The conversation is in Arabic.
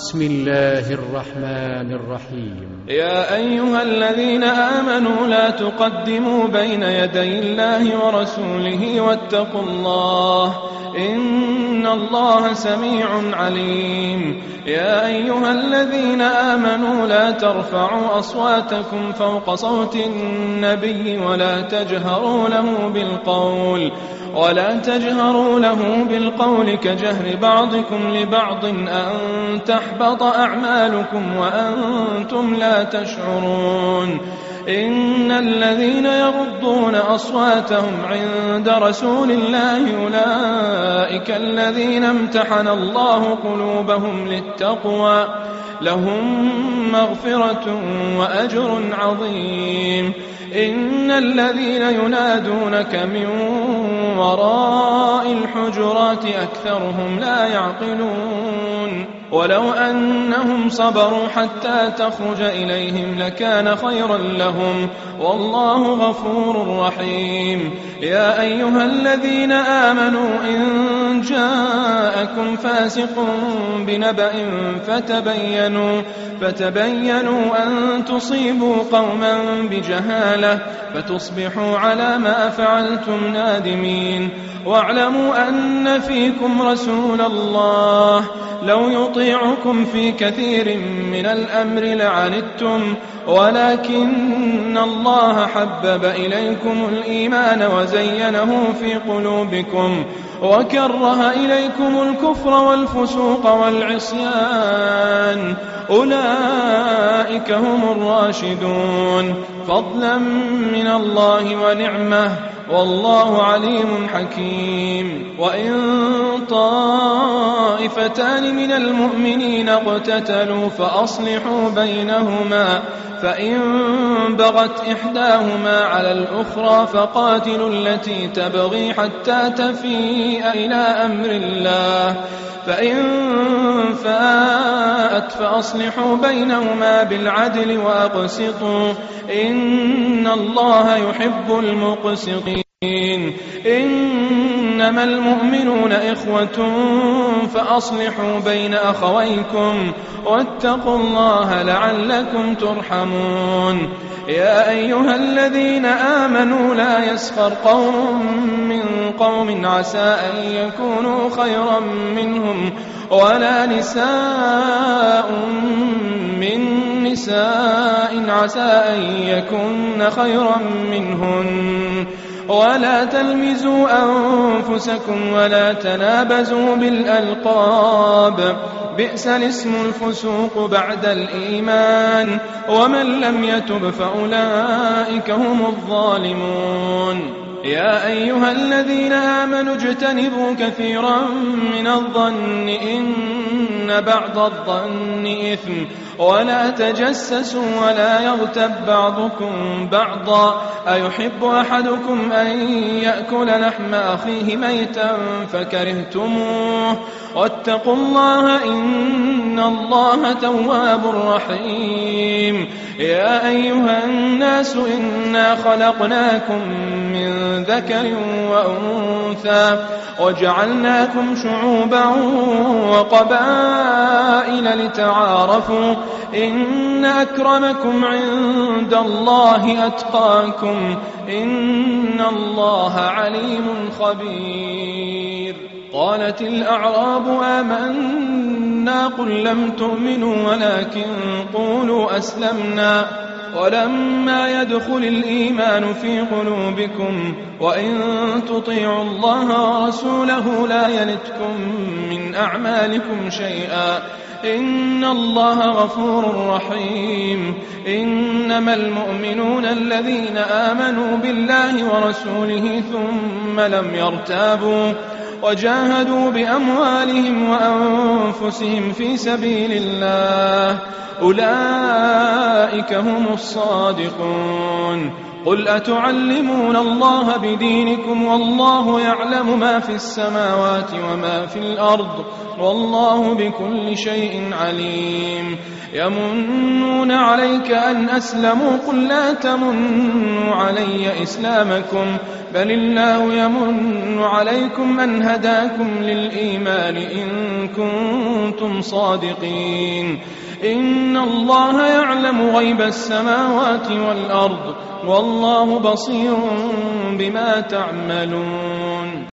بسم الله الرحمن الرحيم. يا أيها الذين آمنوا لا تقدموا بين يدي الله ورسوله واتقوا الله إن الله سميع عليم. يا أيها الذين آمنوا لا ترفعوا أصواتكم فوق صوت النبي ولا تجهروا له بالقول كجهر بعضكم لبعض أن تحبط أعمالكم وأنتم لا تشعرون. إن الذين يغضون أصواتهم عند رسول الله أولئك الذين امتحن الله قلوبهم للتقوى لهم مغفرة وأجر عظيم. إن الذين ينادونك من وراء الحجرات أكثرهم لا يعقلون. ولو أنهم صبروا حتى تخرج إليهم لكان خيرا لهم والله غفور رحيم. يا أيها الذين آمنوا إن جاءكم فاسق بنبأ فتبينوا أن تصيبوا قوما بجهالة فتصبحوا على ما فعلتم نادمين. واعلموا أن فيكم رسول الله لو يطيعكم في كثير من الأمر لعنتم ولكن الله حبب إليكم الإيمان وزينه في قلوبكم وكره إليكم الكفر والفسوق والعصيان أولئك هم الراشدون فضلا من الله ونعمه والله عليم حكيم. وإن طائفتان من المؤمنين اقتتلوا فأصلحوا بينهما فإن بغت إحداهما على الأخرى فقاتلوا التي تبغي حتى تفيء إلى أمر الله فإن فاءت فأصلحوا بينهما بالعدل وأقسطوا إن الله يحب المقسطين. إنما المؤمنون إخوة فأصلحوا بين أخويكم واتقوا الله لعلكم ترحمون. يا أيها الذين آمنوا لا يسخر قوم من قوم عسى أن يكونوا خيرا منهم ولا نساء من نساء عسى أن يكون خيرا منهن ولا تلمزوا أنفسكم ولا تنابزوا بالألقاب بئس الاسم الفسوق بعد الإيمان ومن لم يتب فأولئك هم الظالمون. يا أيها الذين آمنوا اجتنبوا كثيرا من الظن إن بعض الظن إثم ولا تجسسوا ولا يغتب بعضكم بعضا أيحب أحدكم أن يأكل لحم أخيه ميتا فكرهتموه واتقوا الله إن الله تواب رحيم. يا أيها الناس إنا خلقناكم من ذكر وأنثى وجعلناكم شعوبا وقبائل لتعارفوا إن أكرمكم عند الله أتقاكم إن الله عليم خبير. قالت الأعراب آمنا قل لم تؤمنوا ولكن قولوا أسلمنا ولما يدخل الإيمان في قلوبكم وإن تطيعوا الله ورسوله لا يلتكم من أعمالكم شيئا إن الله غفور رحيم. إنما المؤمنون الذين آمنوا بالله ورسوله ثم لم يرتابوا وجاهدوا بأموالهم وأنفسهم في سبيل الله أولئك هم الصادقون. قل أتعلمون الله بدينكم والله يعلم ما في السماوات وما في الأرض والله بكل شيء عليم. يمنون عليك أن أسلموا قل لا تمنوا علي إسلامكم بل الله يمن عليكم أن هداكم للإيمان إن كنتم صادقين. إن الله يعلم غيب السماوات والأرض والله بصير بما تعملون.